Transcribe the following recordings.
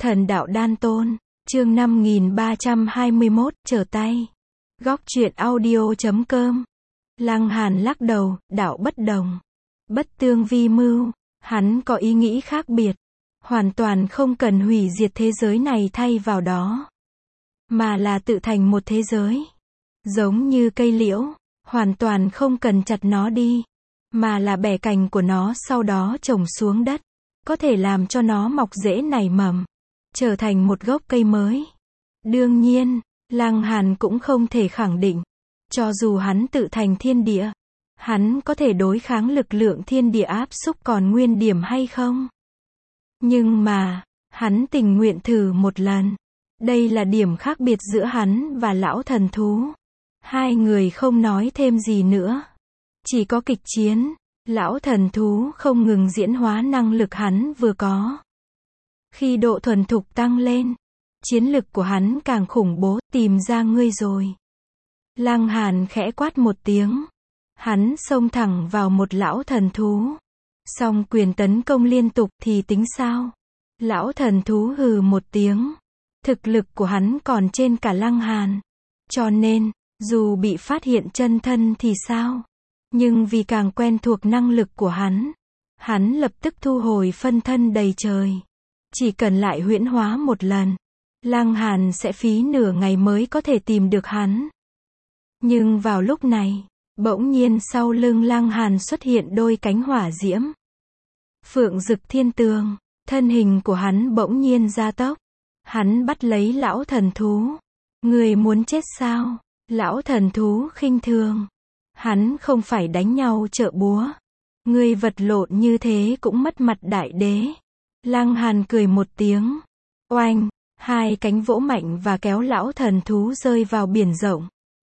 Thần đạo đan tôn, chương 5321, trở tay. Góc truyện audio.com. Lăng Hàn lắc đầu, đạo bất đồng. Bất tương vi mưu, hắn có ý nghĩ khác biệt. Hoàn toàn không cần hủy diệt thế giới này thay vào đó. Mà là tự thành một thế giới. Giống như cây liễu, hoàn toàn không cần chặt nó đi. Mà là bẻ cành của nó sau đó trồng xuống đất. Có thể làm cho nó mọc rễ nảy mầm. Trở thành một gốc cây mới. Đương nhiên, Lăng Hàn cũng không thể khẳng định. Cho dù hắn tự thành thiên địa, hắn có thể đối kháng lực lượng thiên địa áp xúc còn nguyên điểm hay không? Nhưng mà, hắn tình nguyện thử một lần. Đây là điểm khác biệt giữa hắn và lão thần thú. Hai người không nói thêm gì nữa. Chỉ có kịch chiến. Lão thần thú không ngừng diễn hóa năng lực hắn vừa có. Khi độ thuần thục tăng lên, chiến lực của hắn càng khủng bố, tìm ra ngươi rồi. Lăng Hàn khẽ quát một tiếng. Hắn xông thẳng vào một lão thần thú. Song quyền tấn công liên tục thì tính sao? Lão thần thú hừ một tiếng. Thực lực của hắn còn trên cả Lăng Hàn. Cho nên, dù bị phát hiện chân thân thì sao? Nhưng vì càng quen thuộc năng lực của hắn lập tức thu hồi phân thân đầy trời. Chỉ cần lại huyễn hóa một lần, Lăng Hàn sẽ phí nửa ngày mới có thể tìm được hắn. Nhưng vào lúc này, bỗng nhiên sau lưng Lăng Hàn xuất hiện đôi cánh hỏa diễm. Phượng Dực Thiên Tường, thân hình của hắn bỗng nhiên gia tốc. Hắn bắt lấy lão thần thú. Người muốn chết sao? Lão thần thú khinh thường. Hắn không phải đánh nhau trợ búa. Ngươi vật lộn như thế cũng mất mặt đại đế. Lăng Hàn cười một tiếng. Oanh, hai cánh vỗ mạnh và kéo lão thần thú rơi vào biển rộng.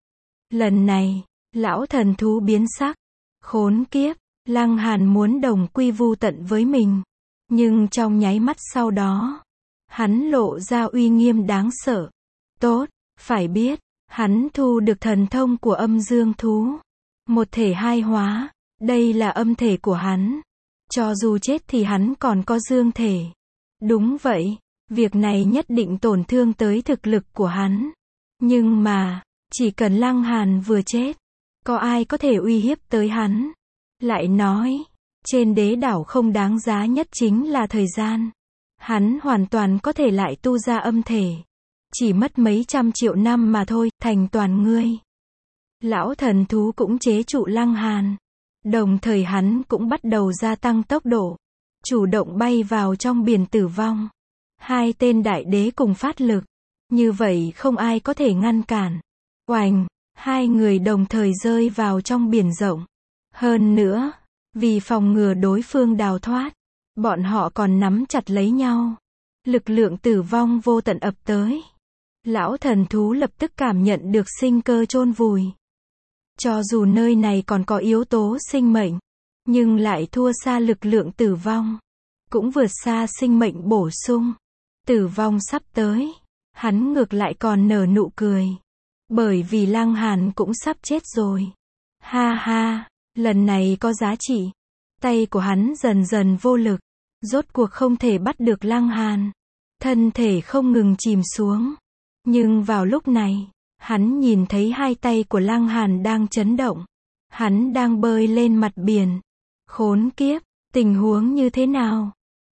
Lần này, lão thần thú biến sắc. Khốn kiếp, Lăng Hàn muốn đồng quy vu tận với mình. Nhưng trong nháy mắt sau đó, hắn lộ ra uy nghiêm đáng sợ. Tốt, phải biết, hắn thu được thần thông của âm dương thú. Một thể hai hóa, đây là âm thể của hắn. Cho dù chết thì hắn còn có dương thể. Đúng vậy, việc này nhất định tổn thương tới thực lực của hắn. Nhưng mà, chỉ cần Lăng Hàn vừa chết, có ai có thể uy hiếp tới hắn? Lại nói, trên đế đảo không đáng giá nhất chính là thời gian. Hắn hoàn toàn có thể lại tu ra âm thể. Chỉ mất mấy trăm triệu năm mà thôi, thành toàn ngươi. Lão thần thú cũng chế trụ Lăng Hàn. Đồng thời hắn cũng bắt đầu gia tăng tốc độ. Chủ động bay vào trong biển tử vong. Hai tên đại đế cùng phát lực. Như vậy không ai có thể ngăn cản. Oành, hai người đồng thời rơi vào trong biển rộng. Hơn nữa, vì phòng ngừa đối phương đào thoát, bọn họ còn nắm chặt lấy nhau. Lực lượng tử vong vô tận ập tới. Lão thần thú lập tức cảm nhận được sinh cơ chôn vùi. Cho dù nơi này còn có yếu tố sinh mệnh, nhưng lại thua xa lực lượng tử vong. Cũng vượt xa sinh mệnh bổ sung. Tử vong sắp tới. Hắn ngược lại còn nở nụ cười. Bởi vì Lăng Hàn cũng sắp chết rồi. Ha ha, lần này có giá trị. Tay của hắn dần dần vô lực. Rốt cuộc không thể bắt được Lăng Hàn. Thân thể không ngừng chìm xuống. Nhưng vào lúc này, hắn nhìn thấy hai tay của Lăng Hàn đang chấn động. Hắn đang bơi lên mặt biển. Khốn kiếp, tình huống như thế nào?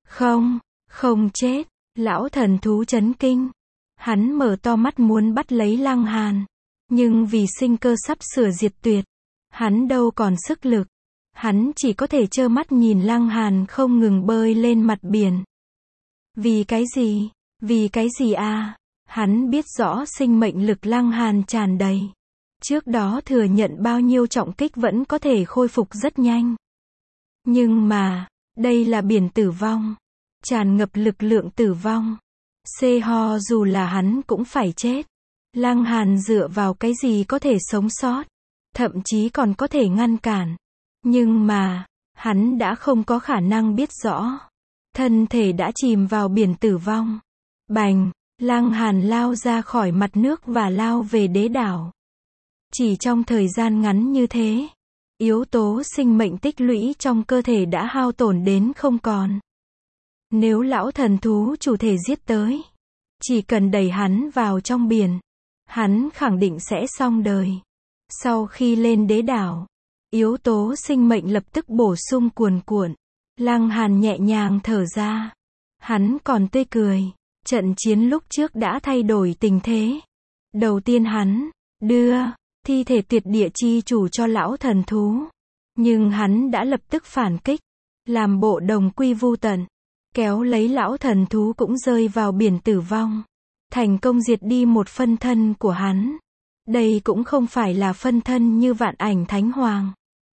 Không chết. Lão thần thú chấn kinh. Hắn mở to mắt muốn bắt lấy Lăng Hàn. Nhưng vì sinh cơ sắp sửa diệt tuyệt, hắn đâu còn sức lực. Hắn chỉ có thể trơ mắt nhìn Lăng Hàn không ngừng bơi lên mặt biển. Vì cái gì? Vì cái gì à? Hắn biết rõ sinh mệnh lực Lăng Hàn tràn đầy. Trước đó thừa nhận bao nhiêu trọng kích vẫn có thể khôi phục rất nhanh. Nhưng mà, đây là biển tử vong. Tràn ngập lực lượng tử vong. Ho dù là hắn cũng phải chết. Lăng Hàn dựa vào cái gì có thể sống sót? Thậm chí còn có thể ngăn cản. Nhưng mà, hắn đã không có khả năng biết rõ. Thân thể đã chìm vào biển tử vong. Bành! Lăng Hàn lao ra khỏi mặt nước và lao về đế đảo. Chỉ trong thời gian ngắn như thế, yếu tố sinh mệnh tích lũy trong cơ thể đã hao tổn đến không còn. Nếu lão thần thú chủ thể giết tới, chỉ cần đẩy hắn vào trong biển, hắn khẳng định sẽ xong đời. Sau khi lên đế đảo, yếu tố sinh mệnh lập tức bổ sung cuồn cuộn. Lăng Hàn nhẹ nhàng thở ra. Hắn còn tươi cười. Trận chiến lúc trước đã thay đổi tình thế. Đầu tiên hắn đưa thi thể tuyệt địa chi chủ cho lão thần thú. Nhưng hắn đã lập tức phản kích, làm bộ đồng quy vu tận, kéo lấy lão thần thú cũng rơi vào biển tử vong. Thành công diệt đi một phân thân của hắn. Đây cũng không phải là phân thân như Vạn Ảnh Thánh Hoàng,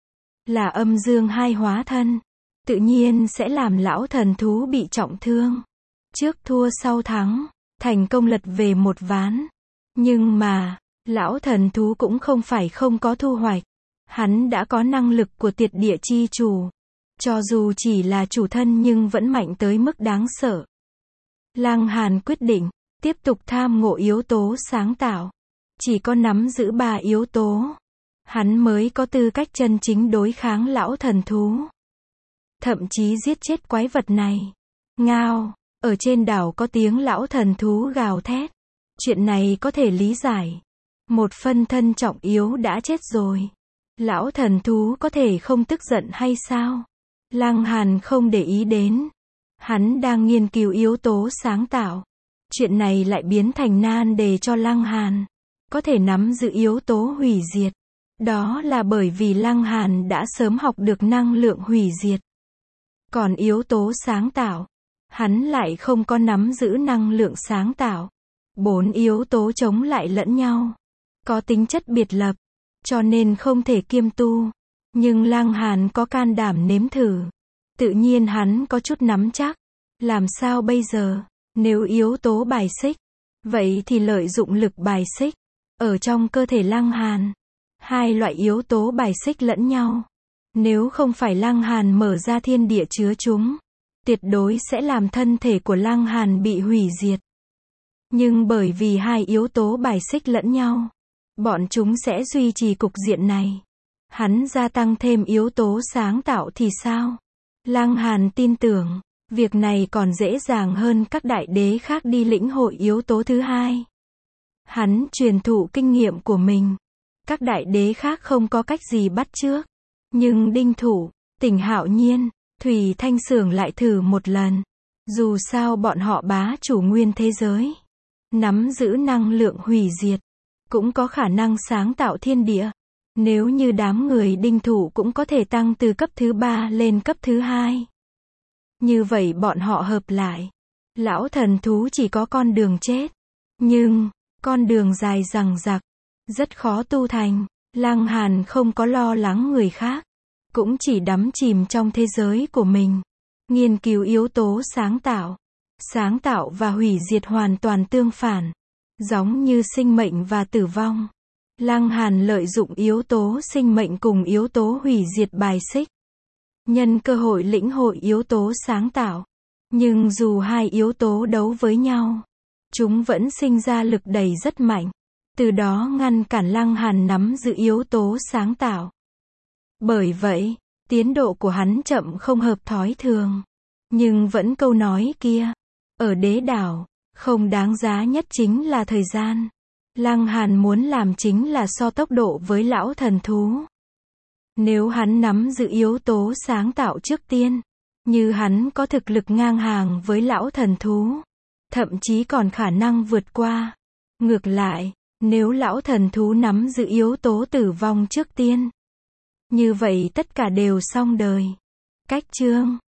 là âm dương hai hóa thân, tự nhiên sẽ làm lão thần thú bị trọng thương. Trước thua sau thắng, thành công lật về một ván. Nhưng mà, lão thần thú cũng không phải không có thu hoạch. Hắn đã có năng lực của tuyệt địa chi chủ. Cho dù chỉ là chủ thân nhưng vẫn mạnh tới mức đáng sợ. Lăng Hàn quyết định, tiếp tục tham ngộ yếu tố sáng tạo. Chỉ có nắm giữ 3 yếu tố, hắn mới có tư cách chân chính đối kháng lão thần thú. Thậm chí giết chết quái vật này. Ngao, ở trên đảo có tiếng lão thần thú gào thét. Chuyện này có thể lý giải. Một phân thân trọng yếu đã chết rồi. Lão thần thú có thể không tức giận hay sao? Lăng Hàn không để ý đến. Hắn đang nghiên cứu yếu tố sáng tạo. Chuyện này lại biến thành nan đề cho Lăng Hàn. Có thể nắm giữ yếu tố hủy diệt. Đó là bởi vì Lăng Hàn đã sớm học được năng lượng hủy diệt. Còn yếu tố sáng tạo, hắn lại không có nắm giữ năng lượng sáng tạo. 4 yếu tố chống lại lẫn nhau, có tính chất biệt lập, cho nên không thể kiêm tu. Nhưng Lăng Hàn có can đảm nếm thử. Tự nhiên hắn có chút nắm chắc. Làm sao bây giờ? Nếu yếu tố bài xích, vậy thì lợi dụng lực bài xích. Ở trong cơ thể Lăng Hàn, 2 loại yếu tố bài xích lẫn nhau. Nếu không phải Lăng Hàn mở ra thiên địa chứa chúng, tuyệt đối sẽ làm thân thể của Lăng Hàn bị hủy diệt. Nhưng bởi vì 2 yếu tố bài xích lẫn nhau, bọn chúng sẽ duy trì cục diện này. Hắn gia tăng thêm yếu tố sáng tạo thì sao? Lăng Hàn tin tưởng, việc này còn dễ dàng hơn các đại đế khác đi lĩnh hội yếu tố thứ 2. Hắn truyền thụ kinh nghiệm của mình. Các đại đế khác không có cách gì bắt chước. Nhưng Đinh Thủ, Tỉnh Hạo Nhiên, Thủy Thanh Xưởng lại thử một lần. Dù sao bọn họ bá chủ nguyên thế giới, nắm giữ năng lượng hủy diệt, cũng có khả năng sáng tạo thiên địa. Nếu như đám người Đinh Thủ cũng có thể tăng từ cấp thứ 3 lên cấp thứ 2. Như vậy bọn họ hợp lại. Lão thần thú chỉ có con đường chết. Nhưng, con đường dài dằng dặc, rất khó tu thành. Lăng Hàn không có lo lắng người khác, cũng chỉ đắm chìm trong thế giới của mình. Nghiên cứu yếu tố sáng tạo. Sáng tạo và hủy diệt hoàn toàn tương phản. Giống như sinh mệnh và tử vong. Lăng Hàn lợi dụng yếu tố sinh mệnh cùng yếu tố hủy diệt bài xích. Nhân cơ hội lĩnh hội yếu tố sáng tạo. Nhưng dù 2 yếu tố đấu với nhau, chúng vẫn sinh ra lực đẩy rất mạnh. Từ đó ngăn cản Lăng Hàn nắm giữ yếu tố sáng tạo. Bởi vậy, tiến độ của hắn chậm không hợp thói thường. Nhưng vẫn câu nói kia, ở đế đảo, không đáng giá nhất chính là thời gian. Lăng Hàn muốn làm chính là so tốc độ với lão thần thú. Nếu hắn nắm giữ yếu tố sáng tạo trước tiên, như hắn có thực lực ngang hàng với lão thần thú, thậm chí còn khả năng vượt qua. Ngược lại, nếu lão thần thú nắm giữ yếu tố tử vong trước tiên, như vậy tất cả đều xong đời. Cách chương